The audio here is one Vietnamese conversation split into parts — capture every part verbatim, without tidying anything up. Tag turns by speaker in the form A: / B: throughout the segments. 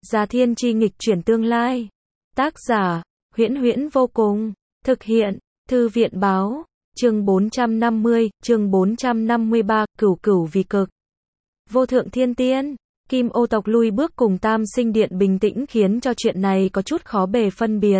A: Gia thiên chi nghịch chuyển tương lai. Tác giả, Huyễn Huyễn vô cùng. Thực hiện, Thư viện báo. Chương bốn trăm năm mươi, chương bốn trăm năm mươi ba, cửu cửu vì cực. Vô thượng thiên tiên, Kim Ô tộc lui bước cùng Tam Sinh Điện bình tĩnh khiến cho chuyện này có chút khó bề phân biệt.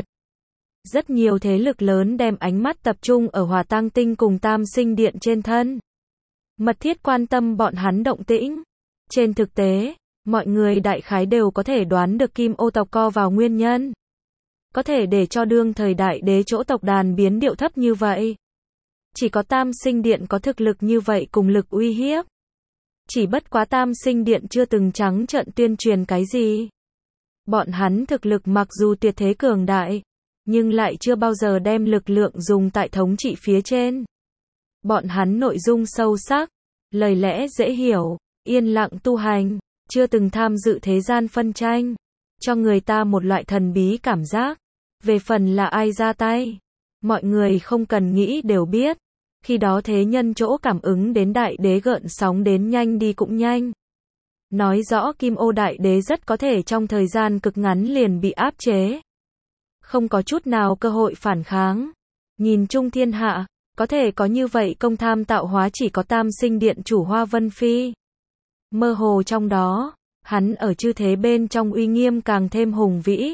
A: Rất nhiều thế lực lớn đem ánh mắt tập trung ở Hỏa Tang Tinh cùng Tam Sinh Điện trên thân. Mật thiết quan tâm bọn hắn động tĩnh. Trên thực tế, mọi người đại khái đều có thể đoán được Kim Ô tộc co vào nguyên nhân. Có thể để cho đương thời đại đế chỗ tộc đàn biến điệu thấp như vậy. Chỉ có Tam Sinh Điện có thực lực như vậy cùng lực uy hiếp. Chỉ bất quá Tam Sinh Điện chưa từng trắng trợn tuyên truyền cái gì. Bọn hắn thực lực mặc dù tuyệt thế cường đại, nhưng lại chưa bao giờ đem lực lượng dùng tại thống trị phía trên. Bọn hắn nội dung sâu sắc, lời lẽ dễ hiểu, yên lặng tu hành, chưa từng tham dự thế gian phân tranh, cho người ta một loại thần bí cảm giác. Về phần là ai ra tay, mọi người không cần nghĩ đều biết. Khi đó thế nhân chỗ cảm ứng đến đại đế gợn sóng đến nhanh đi cũng nhanh. Nói rõ Kim Ô đại đế rất có thể trong thời gian cực ngắn liền bị áp chế. Không có chút nào cơ hội phản kháng. Nhìn chung thiên hạ, có thể có như vậy công tham tạo hóa chỉ có Tam Sinh Điện chủ Hoa Vân Phi. Mơ hồ trong đó, hắn ở chư thế bên trong uy nghiêm càng thêm hùng vĩ.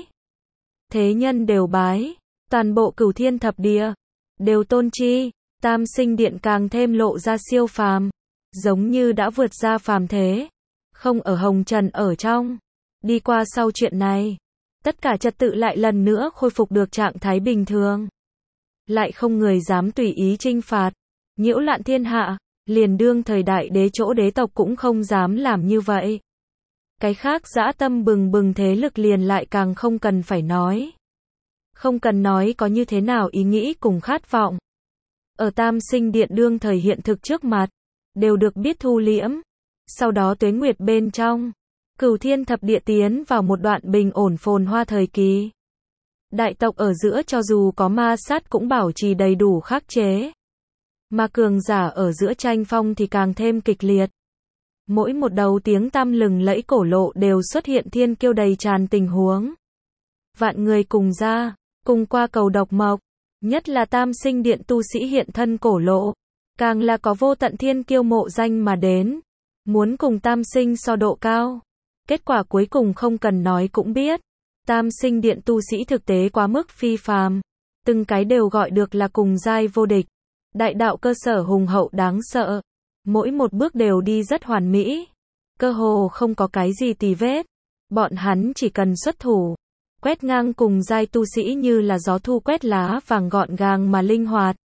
A: Thế nhân đều bái, toàn bộ cửu thiên thập địa đều tôn chi. Tam Sinh Điện càng thêm lộ ra siêu phàm, giống như đã vượt ra phàm thế, không ở hồng trần ở trong. Đi qua sau chuyện này, tất cả trật tự lại lần nữa khôi phục được trạng thái bình thường. Lại không người dám tùy ý chinh phạt, nhiễu loạn thiên hạ, liền đương thời đại đế chỗ đế tộc cũng không dám làm như vậy. Cái khác dã tâm bừng bừng thế lực liền lại càng không cần phải nói. Không cần nói có như thế nào ý nghĩ cùng khát vọng. Ở Tam Sinh Điện đương thời hiện thực trước mặt, đều được biết thu liễm. Sau đó tuế nguyệt bên trong, cửu thiên thập địa tiến vào một đoạn bình ổn phồn hoa thời kỳ. Đại tộc ở giữa cho dù có ma sát cũng bảo trì đầy đủ khắc chế. Mà cường giả ở giữa tranh phong thì càng thêm kịch liệt. Mỗi một đầu tiếng tăm lừng lẫy cổ lộ đều xuất hiện thiên kiêu đầy tràn tình huống. Vạn người cùng ra, cùng qua cầu độc mộc. Nhất là Tam Sinh Điện tu sĩ hiện thân cổ lộ, càng là có vô tận thiên kiêu mộ danh mà đến, muốn cùng Tam Sinh so độ cao. Kết quả cuối cùng không cần nói cũng biết, Tam Sinh Điện tu sĩ thực tế quá mức phi phàm, từng cái đều gọi được là cùng giai vô địch, đại đạo cơ sở hùng hậu đáng sợ, mỗi một bước đều đi rất hoàn mỹ, cơ hồ không có cái gì tì vết, bọn hắn chỉ cần xuất thủ. Quét ngang cùng giai tu sĩ như là gió thu quét lá vàng gọn gàng mà linh hoạt.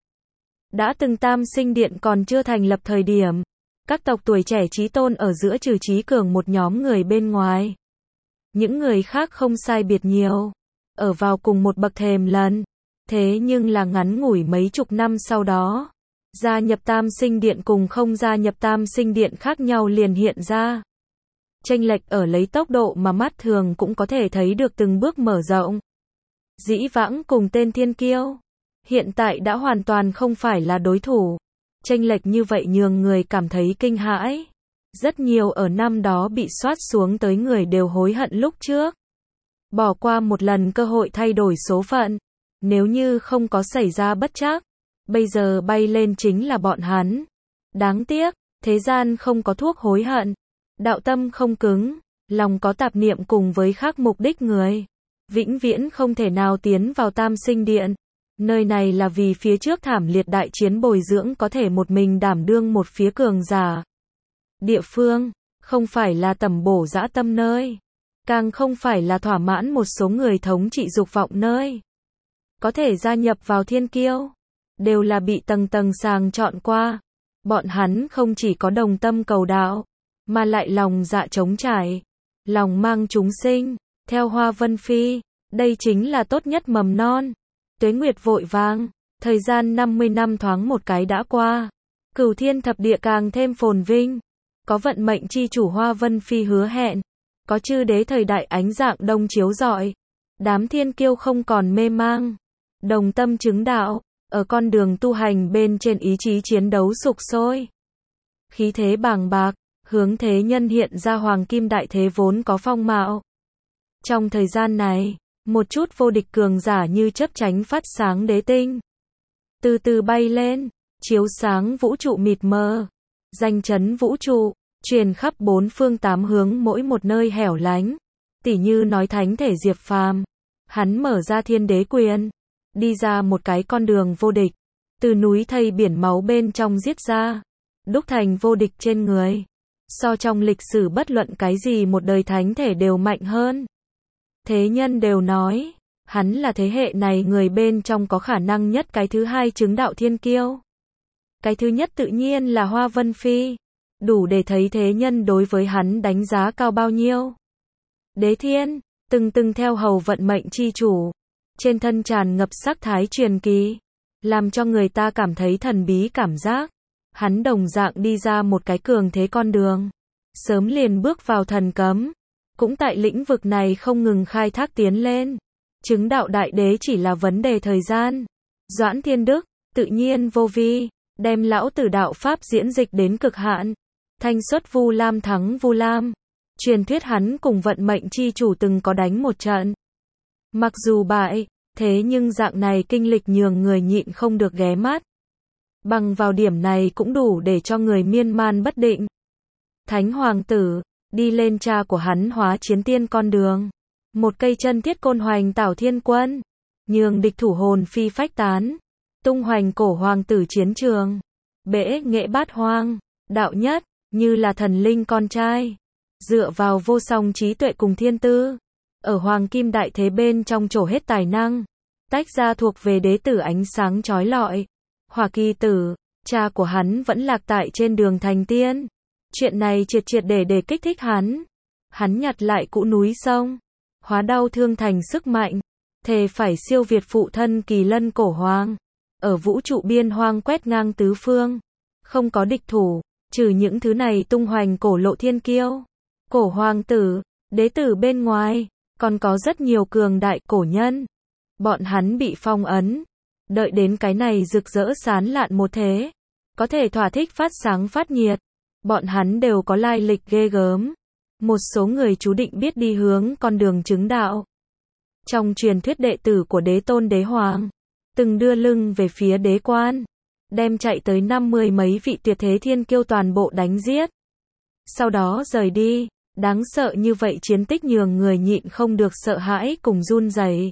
A: Đã từng Tam Sinh Điện còn chưa thành lập thời điểm, các tộc tuổi trẻ chí tôn ở giữa trừ Chí Cường một nhóm người bên ngoài. Những người khác không sai biệt nhiều, ở vào cùng một bậc thềm lần. Thế nhưng là ngắn ngủi mấy chục năm sau đó, gia nhập Tam Sinh Điện cùng không gia nhập Tam Sinh Điện khác nhau liền hiện ra. Chênh lệch ở lấy tốc độ mà mắt thường cũng có thể thấy được từng bước mở rộng. Dĩ vãng cùng tên thiên kiêu, hiện tại đã hoàn toàn không phải là đối thủ. Chênh lệch như vậy nhường người cảm thấy kinh hãi. Rất nhiều ở năm đó bị soát xuống tới người đều hối hận lúc trước. Bỏ qua một lần cơ hội thay đổi số phận. Nếu như không có xảy ra bất trắc, bây giờ bay lên chính là bọn hắn. Đáng tiếc, thế gian không có thuốc hối hận. Đạo tâm không cứng, lòng có tạp niệm cùng với khác mục đích người, vĩnh viễn không thể nào tiến vào Tam Sinh Điện. Nơi này là vì phía trước thảm liệt đại chiến bồi dưỡng có thể một mình đảm đương một phía cường giả. Địa phương, không phải là tầm bổ dã tâm nơi, càng không phải là thỏa mãn một số người thống trị dục vọng nơi. Có thể gia nhập vào thiên kiêu, đều là bị tầng tầng sàng chọn qua. Bọn hắn không chỉ có đồng tâm cầu đạo, mà lại lòng dạ trống trải, lòng mang chúng sinh, theo Hoa Vân Phi, đây chính là tốt nhất mầm non. Tuế nguyệt vội vàng, thời gian năm mươi năm thoáng một cái đã qua, cửu thiên thập địa càng thêm phồn vinh, có vận mệnh chi chủ Hoa Vân Phi hứa hẹn, có chư đế thời đại ánh dạng đông chiếu rọi, đám thiên kiêu không còn mê mang, đồng tâm chứng đạo, ở con đường tu hành bên trên ý chí chiến đấu sục sôi, khí thế bàng bạc. Hướng thế nhân hiện ra hoàng kim đại thế vốn có phong mạo. Trong thời gian này, một chút vô địch cường giả như chớp chánh phát sáng đế tinh. Từ từ bay lên, chiếu sáng vũ trụ mịt mờ, danh chấn vũ trụ, truyền khắp bốn phương tám hướng mỗi một nơi hẻo lánh. Tỉ như nói thánh thể Diệp Phàm, hắn mở ra thiên đế quyền, đi ra một cái con đường vô địch, từ núi thây biển máu bên trong giết ra, đúc thành vô địch trên người. So trong lịch sử bất luận cái gì một đời thánh thể đều mạnh hơn. Thế nhân đều nói, hắn là thế hệ này người bên trong có khả năng nhất. Cái thứ hai chứng đạo thiên kiêu. Cái thứ nhất tự nhiên là Hoa Vân Phi. Đủ để thấy thế nhân đối với hắn đánh giá cao bao nhiêu. Đế thiên, từng từng theo hầu vận mệnh chi chủ. Trên thân tràn ngập sắc thái truyền kỳ, làm cho người ta cảm thấy thần bí cảm giác. Hắn đồng dạng đi ra một cái cường thế con đường. Sớm liền bước vào thần cấm. Cũng tại lĩnh vực này không ngừng khai thác tiến lên. Chứng đạo đại đế chỉ là vấn đề thời gian. Doãn Thiên Đức, tự nhiên vô vi, đem lão tử đạo pháp diễn dịch đến cực hạn. Thanh xuất Vu Lam thắng Vu Lam. Truyền thuyết hắn cùng vận mệnh chi chủ từng có đánh một trận. Mặc dù bại, thế nhưng dạng này kinh lịch nhường người nhịn không được ghé mắt. Bằng vào điểm này cũng đủ để cho người miên man bất định. Thánh hoàng tử, đi lên cha của hắn hóa chiến tiên con đường. Một cây chân thiết côn hoành tảo thiên quân, nhường địch thủ hồn phi phách tán. Tung hoành cổ hoàng tử chiến trường. Bể nghệ bát hoang, đạo nhất, như là thần linh con trai. Dựa vào vô song trí tuệ cùng thiên tư. Ở hoàng kim đại thế bên trong trổ hết tài năng. Tách ra thuộc về đế tử ánh sáng chói lọi. Hỏa Kỳ Tử, cha của hắn vẫn lạc tại trên đường thành tiên. Chuyện này triệt triệt để để kích thích hắn. Hắn nhặt lại cũ núi sông, hóa đau thương thành sức mạnh, thề phải siêu việt phụ thân Kỳ Lân cổ hoàng. Ở vũ trụ biên hoang quét ngang tứ phương, không có địch thủ, trừ những thứ này tung hoành cổ lộ thiên kiêu, cổ hoàng tử, đế tử bên ngoài, còn có rất nhiều cường đại cổ nhân. Bọn hắn bị phong ấn. Đợi đến cái này rực rỡ sán lạn một thế, có thể thỏa thích phát sáng phát nhiệt. Bọn hắn đều có lai lịch ghê gớm. Một số người chú định biết đi hướng con đường chứng đạo. Trong truyền thuyết đệ tử của đế tôn đế hoàng, từng đưa lưng về phía đế quan, đem chạy tới năm mươi mấy vị tuyệt thế thiên kiêu toàn bộ đánh giết. Sau đó rời đi, đáng sợ như vậy chiến tích nhường người nhịn không được sợ hãi cùng run rẩy.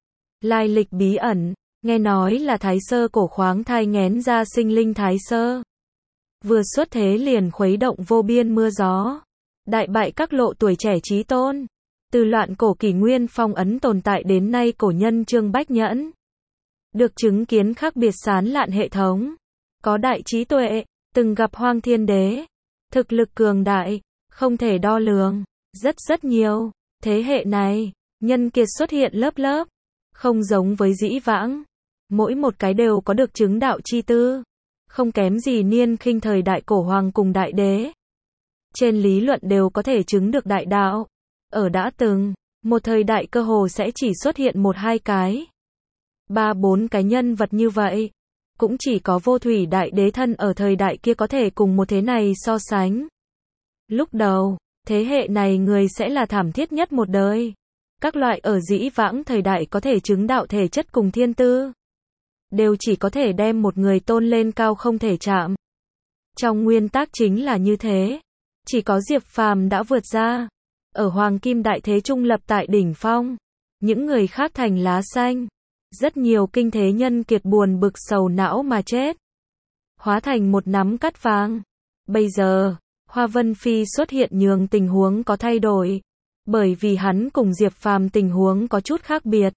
A: Lai lịch bí ẩn. Nghe nói là Thái Sơ cổ khoáng thai nghén ra sinh linh Thái Sơ. Vừa xuất thế liền khuấy động vô biên mưa gió. Đại bại các lộ tuổi trẻ chí tôn. Từ loạn cổ kỷ nguyên phong ấn tồn tại đến nay cổ nhân Trương Bách Nhẫn. Được chứng kiến khác biệt sán lạn hệ thống. Có đại trí tuệ, từng gặp hoang thiên đế. Thực lực cường đại, không thể đo lường. Rất rất nhiều. Thế hệ này, nhân kiệt xuất hiện lớp lớp. Không giống với dĩ vãng. Mỗi một cái đều có được chứng đạo chi tư. Không kém gì Niên Khinh thời đại cổ hoàng cùng đại đế. Trên lý luận đều có thể chứng được đại đạo. Ở đã từng, một thời đại cơ hồ sẽ chỉ xuất hiện một hai cái. Ba bốn cái nhân vật như vậy. Cũng chỉ có vô thủy đại đế thân ở thời đại kia có thể cùng một thế này so sánh. Lúc đầu, thế hệ này người sẽ là thảm thiết nhất một đời. Các loại ở dĩ vãng thời đại có thể chứng đạo thể chất cùng thiên tư. Đều chỉ có thể đem một người tôn lên cao không thể chạm. Trong nguyên tắc chính là như thế. Chỉ có Diệp Phàm đã vượt ra. Ở hoàng kim đại thế trung lập tại đỉnh phong. Những người khác thành lá xanh. Rất nhiều kinh thế nhân kiệt buồn bực sầu não mà chết. Hóa thành một nắm cát vàng. Bây giờ, Hoa Vân Phi xuất hiện nhường tình huống có thay đổi. Bởi vì hắn cùng Diệp Phàm tình huống có chút khác biệt.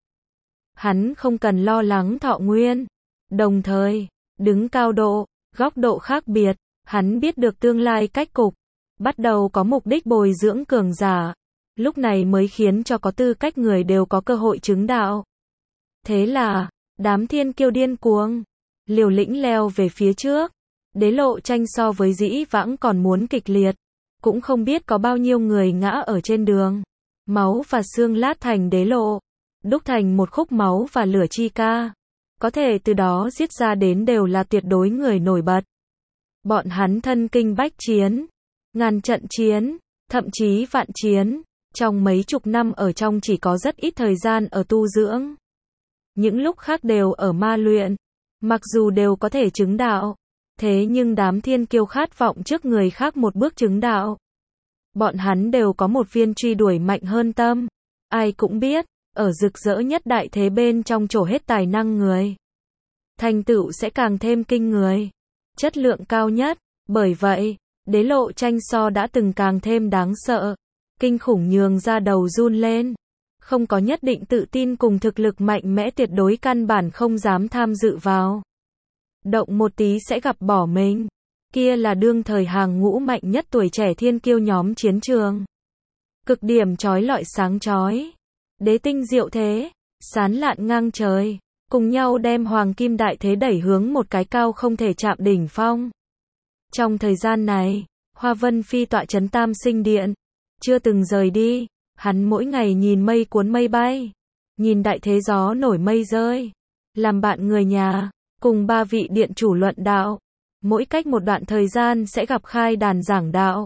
A: Hắn không cần lo lắng thọ nguyên. Đồng thời, đứng cao độ, góc độ khác biệt, hắn biết được tương lai cách cục. Bắt đầu có mục đích bồi dưỡng cường giả. Lúc này mới khiến cho có tư cách người đều có cơ hội chứng đạo. Thế là, đám thiên kiêu điên cuồng, liều lĩnh leo về phía trước. Đế lộ tranh so với dĩ vãng còn muốn kịch liệt. Cũng không biết có bao nhiêu người ngã ở trên đường. Máu và xương lát thành đế lộ. Đúc thành một khúc máu và lửa chi ca. Có thể từ đó giết ra đến đều là tuyệt đối người nổi bật. Bọn hắn thân kinh bách chiến. Ngàn trận chiến. Thậm chí vạn chiến. Trong mấy chục năm ở trong chỉ có rất ít thời gian ở tu dưỡng. Những lúc khác đều ở ma luyện. Mặc dù đều có thể chứng đạo. Thế nhưng đám thiên kiêu khát vọng trước người khác một bước chứng đạo. Bọn hắn đều có một viên truy đuổi mạnh hơn tâm. Ai cũng biết, ở rực rỡ nhất đại thế bên trong trổ hết tài năng người. Thành tựu sẽ càng thêm kinh người. Chất lượng cao nhất. Bởi vậy, đế lộ tranh so đã từng càng thêm đáng sợ. Kinh khủng nhường ra đầu run lên. Không có nhất định tự tin cùng thực lực mạnh mẽ tuyệt đối căn bản không dám tham dự vào. Động một tí sẽ gặp bỏ mình. Kia là đương thời hàng ngũ mạnh nhất tuổi trẻ thiên kiêu nhóm chiến trường. Cực điểm chói lọi sáng chói. Đế tinh diệu thế, sán lạn ngang trời. Cùng nhau đem hoàng kim đại thế đẩy hướng một cái cao không thể chạm đỉnh phong. Trong thời gian này, Hoa Vân Phi tọa trấn Tam Sinh Điện. Chưa từng rời đi. Hắn mỗi ngày nhìn mây cuốn mây bay. Nhìn đại thế gió nổi mây rơi. Làm bạn người nhà. Cùng ba vị điện chủ luận đạo. Mỗi cách một đoạn thời gian sẽ gặp khai đàn giảng đạo.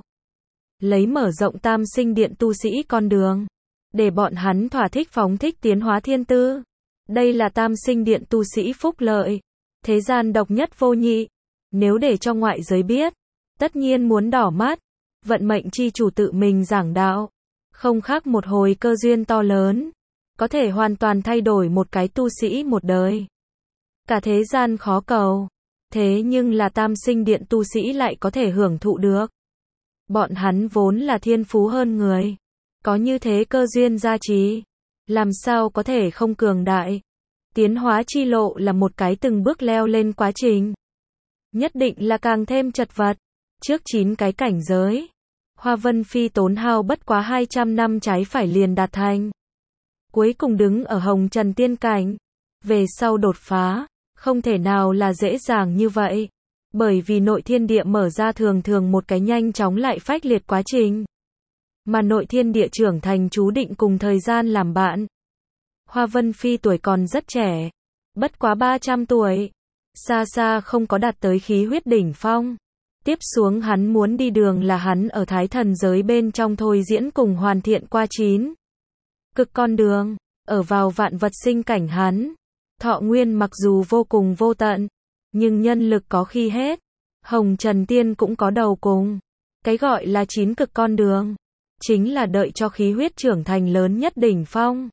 A: Lấy mở rộng Tam Sinh Điện tu sĩ con đường. Để bọn hắn thỏa thích phóng thích tiến hóa thiên tư. Đây là Tam Sinh Điện tu sĩ phúc lợi. Thế gian độc nhất vô nhị. Nếu để cho ngoại giới biết. Tất nhiên muốn đỏ mắt. Vận mệnh chi chủ tự mình giảng đạo. Không khác một hồi cơ duyên to lớn. Có thể hoàn toàn thay đổi một cái tu sĩ một đời. Cả thế gian khó cầu. Thế nhưng là Tam Sinh Điện tu sĩ lại có thể hưởng thụ được. Bọn hắn vốn là thiên phú hơn người. Có như thế cơ duyên gia trì. Làm sao có thể không cường đại. Tiến hóa chi lộ là một cái từng bước leo lên quá trình. Nhất định là càng thêm chật vật. Trước chín cái cảnh giới. Hoa Vân Phi tốn hao bất quá hai trăm năm trái phải liền đạt thành. Cuối cùng đứng ở hồng trần tiên cảnh. Về sau đột phá. Không thể nào là dễ dàng như vậy. Bởi vì nội thiên địa mở ra thường thường một cái nhanh chóng lại phách liệt quá trình. Mà nội thiên địa trưởng thành chú định cùng thời gian làm bạn. Hoa Vân Phi tuổi còn rất trẻ. Bất quá ba trăm tuổi. Xa xa không có đạt tới khí huyết đỉnh phong. Tiếp xuống hắn muốn đi đường là hắn ở thái thần giới bên trong thôi diễn cùng hoàn thiện qua chín. Cực con đường. Ở vào vạn vật sinh cảnh hắn. Thọ nguyên mặc dù vô cùng vô tận. Nhưng nhân lực có khi hết. Hồng Trần Tiên cũng có đầu cùng. Cái gọi là chín cực con đường. Chính là đợi cho khí huyết trưởng thành lớn nhất đỉnh phong.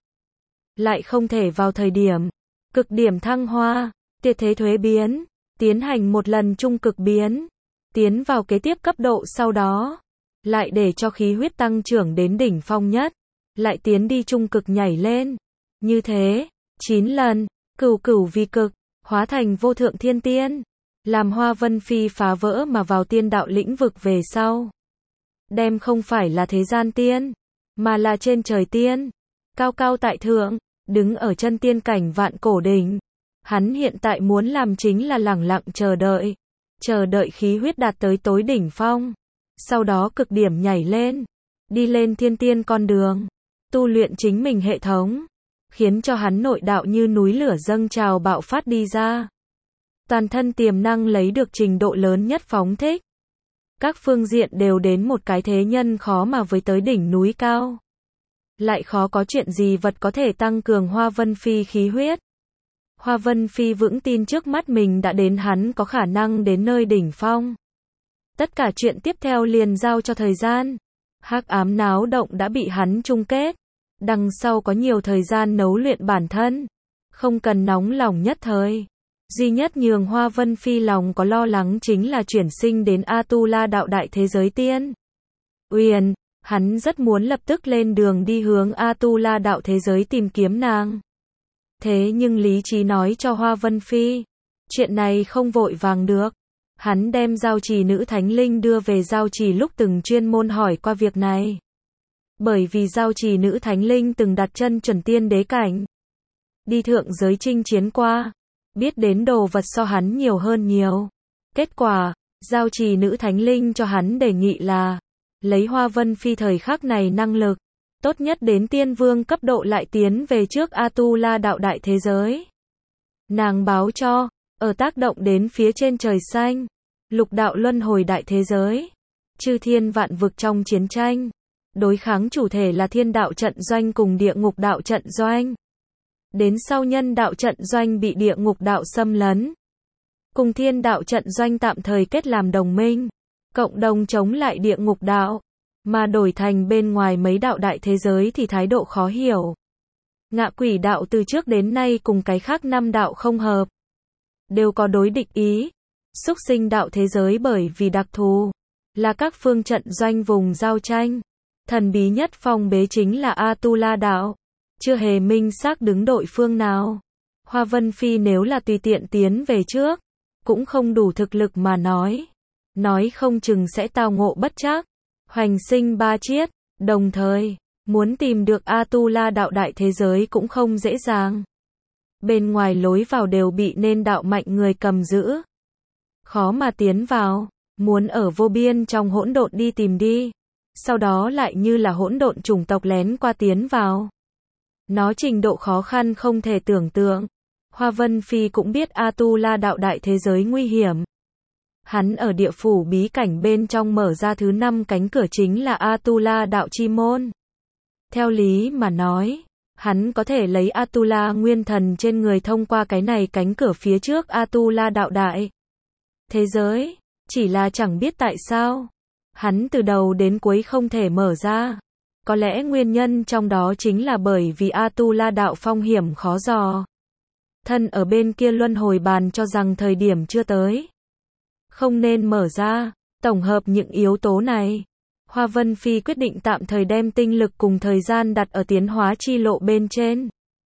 A: Lại không thể vào thời điểm. Cực điểm thăng hoa. Tuyệt thế thuế biến. Tiến hành một lần trung cực biến. Tiến vào kế tiếp cấp độ sau đó. Lại để cho khí huyết tăng trưởng đến đỉnh phong nhất. Lại tiến đi trung cực nhảy lên. Như thế. chín lần. Cửu cửu vì cực. Hóa thành vô thượng thiên tiên. Làm Hoa Vân Phi phá vỡ mà vào tiên đạo lĩnh vực về sau. Đem không phải là thế gian tiên. Mà là trên trời tiên. Cao cao tại thượng. Đứng ở chân tiên cảnh vạn cổ đỉnh. Hắn hiện tại muốn làm chính là lẳng lặng chờ đợi. Chờ đợi khí huyết đạt tới tối đỉnh phong. Sau đó cực điểm nhảy lên. Đi lên thiên tiên con đường. Tu luyện chính mình hệ thống. Khiến cho hắn nội đạo như núi lửa dâng trào bạo phát đi ra. Toàn thân tiềm năng lấy được trình độ lớn nhất phóng thích. Các phương diện đều đến một cái thế nhân khó mà với tới đỉnh núi cao. Lại khó có chuyện gì vật có thể tăng cường Hoa Vân Phi khí huyết. Hoa Vân Phi vững tin trước mắt mình đã đến hắn có khả năng đến nơi đỉnh phong. Tất cả chuyện tiếp theo liền giao cho thời gian. Hắc ám náo động đã bị hắn chung kết. Đằng sau có nhiều thời gian nấu luyện bản thân. Không cần nóng lòng nhất thời. Duy nhất nhường Hoa Vân Phi lòng có lo lắng chính là chuyển sinh đến A-tu-la đạo đại thế giới tiên. Uyên, hắn rất muốn lập tức lên đường đi hướng A-tu-la đạo thế giới tìm kiếm nàng. Thế nhưng lý trí nói cho Hoa Vân Phi, chuyện này không vội vàng được. Hắn đem giao trì nữ thánh linh đưa về giao trì lúc từng chuyên môn hỏi qua việc này. Bởi vì giao trì nữ thánh linh từng đặt chân chuẩn tiên đế cảnh. Đi thượng giới chinh chiến qua. Biết đến đồ vật so hắn nhiều hơn nhiều. Kết quả, giao trì nữ thánh linh cho hắn đề nghị là lấy Hoa Vân Phi thời khắc này năng lực. Tốt nhất đến tiên vương cấp độ lại tiến về trước A-tu-la đạo đại thế giới. Nàng báo cho, ở tác động đến phía trên trời xanh. Lục đạo luân hồi đại thế giới. Chư thiên vạn vực trong chiến tranh. đối kháng chủ thể là thiên đạo trận doanh cùng địa ngục đạo trận doanh. Đến sau nhân đạo trận doanh bị địa ngục đạo xâm lấn, cùng thiên đạo trận doanh tạm thời kết làm đồng minh, cộng đồng chống lại địa ngục đạo, mà đổi thành bên ngoài mấy đạo đại thế giới thì thái độ khó hiểu. Ngạ quỷ đạo từ trước đến nay cùng cái khác năm đạo không hợp, đều có đối địch ý. Súc sinh đạo thế giới bởi vì đặc thù, là các phương trận doanh vùng giao tranh. Thần bí nhất phong bế chính là Atula đạo, chưa hề minh xác đứng đội phương nào. Hoa Vân Phi nếu là tùy tiện tiến về trước, cũng không đủ thực lực mà nói. Nói không chừng sẽ tao ngộ bất trắc, hoành sinh ba chiết, đồng thời, muốn tìm được Atula đạo đại thế giới cũng không dễ dàng. Bên ngoài lối vào đều bị nên đạo mạnh người cầm giữ, khó mà tiến vào, muốn ở vô biên trong hỗn độn đi tìm đi, sau đó lại như là hỗn độn chủng tộc lén qua tiến vào. Nó trình độ khó khăn không thể tưởng tượng. Hoa Vân Phi cũng biết Atula đạo đại thế giới nguy hiểm. Hắn ở địa phủ bí cảnh bên trong mở ra thứ năm cánh cửa chính là Atula đạo chi môn. Theo lý mà nói, hắn có thể lấy Atula nguyên thần trên người thông qua cái này cánh cửa phía trước Atula đạo đại thế giới, chỉ là chẳng biết tại sao hắn từ đầu đến cuối không thể mở ra. Có lẽ nguyên nhân trong đó chính là bởi vì Atula đạo phong hiểm khó dò. Thân ở bên kia luân hồi bàn cho rằng thời điểm chưa tới, không nên mở ra. Tổng hợp những yếu tố này, Hoa Vân Phi quyết định tạm thời đem tinh lực cùng thời gian đặt ở tiến hóa chi lộ bên trên.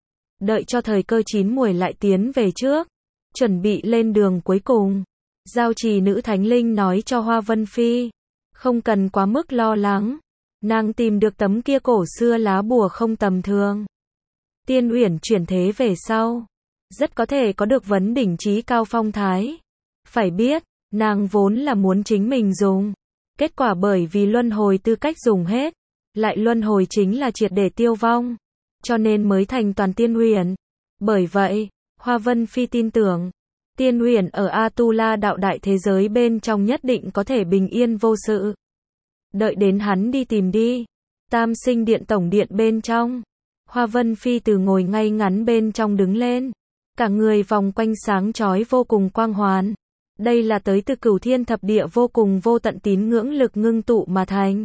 A: Đợi cho thời cơ chín muồi lại tiến về trước, chuẩn bị lên đường cuối cùng. Giao trì nữ thánh linh nói cho Hoa Vân Phi, không cần quá mức lo lắng. Nàng tìm được tấm kia cổ xưa lá bùa không tầm thường. Tiên Uyển chuyển thế về sau, rất có thể có được vấn đỉnh trí cao phong thái. Phải biết, nàng vốn là muốn chính mình dùng. Kết quả bởi vì luân hồi tư cách dùng hết, lại luân hồi chính là triệt để tiêu vong. Cho nên mới thành toàn Tiên Uyển. Bởi vậy, Hoa Vân Phi tin tưởng, Tiên Uyển ở Atula đạo đại thế giới bên trong nhất định có thể bình yên vô sự. Đợi đến hắn đi tìm đi. Tam sinh điện tổng điện bên trong, Hoa Vân Phi từ ngồi ngay ngắn bên trong đứng lên, cả người vòng quanh sáng chói vô cùng quang hoàn. Đây là tới từ cửu thiên thập địa vô cùng vô tận tín ngưỡng lực ngưng tụ mà thành.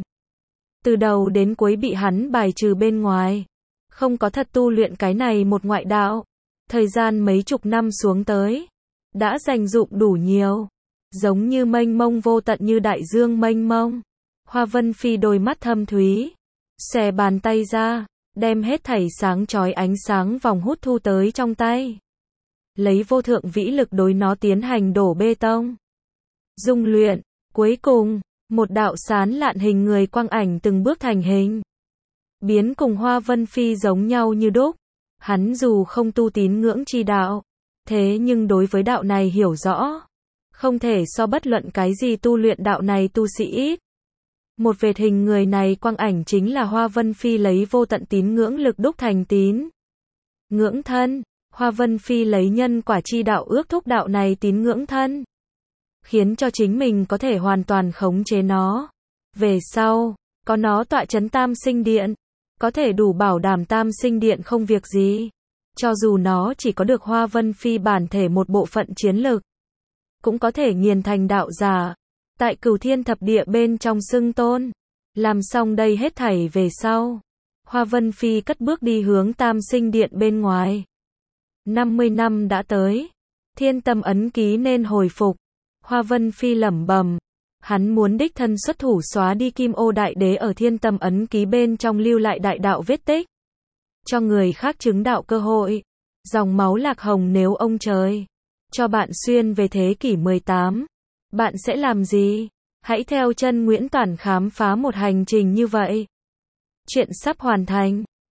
A: Từ đầu đến cuối bị hắn bài trừ bên ngoài, không có thật tu luyện cái này một ngoại đạo. Thời gian mấy chục năm xuống tới, đã dành dụng đủ nhiều, giống như mênh mông vô tận như đại dương mênh mông. Hoa Vân Phi đôi mắt thâm thúy, xòe bàn tay ra, đem hết thảy sáng chói ánh sáng vòng hút thu tới trong tay. Lấy vô thượng vĩ lực đối nó tiến hành đổ bê tông. Dung luyện, cuối cùng, một đạo sán lạn hình người quang ảnh từng bước thành hình. Biến cùng Hoa Vân Phi giống nhau như đúc. Hắn dù không tu tín ngưỡng chi đạo, thế nhưng đối với đạo này hiểu rõ, không thể so bất luận cái gì tu luyện đạo này tu sĩ ít. Một vệt hình người này quang ảnh chính là Hoa Vân Phi lấy vô tận tín ngưỡng lực đúc thành tín ngưỡng thân. Hoa Vân Phi lấy nhân quả chi đạo ước thúc đạo này tín ngưỡng thân, khiến cho chính mình có thể hoàn toàn khống chế nó. Về sau, có nó tọa chấn tam sinh điện, có thể đủ bảo đảm tam sinh điện không việc gì. Cho dù nó chỉ có được Hoa Vân Phi bản thể một bộ phận chiến lực, cũng có thể nghiền thành đạo giả. Tại cửu thiên thập địa bên trong xưng tôn. Làm xong đây hết thảy về sau, Hoa Vân Phi cất bước đi hướng tam sinh điện bên ngoài. năm mươi năm đã tới, thiên tâm ấn ký nên hồi phục. Hoa Vân Phi lẩm bẩm, hắn muốn đích thân xuất thủ xóa đi Kim Ô Đại Đế ở thiên tâm ấn ký bên trong lưu lại đại đạo vết tích, cho người khác chứng đạo cơ hội. Dòng máu lạc hồng nếu ông trời cho bạn xuyên về thế kỷ mười tám, bạn sẽ làm gì? Hãy theo chân Nguyễn Toản khám phá một hành trình như vậy. Chuyện sắp hoàn thành.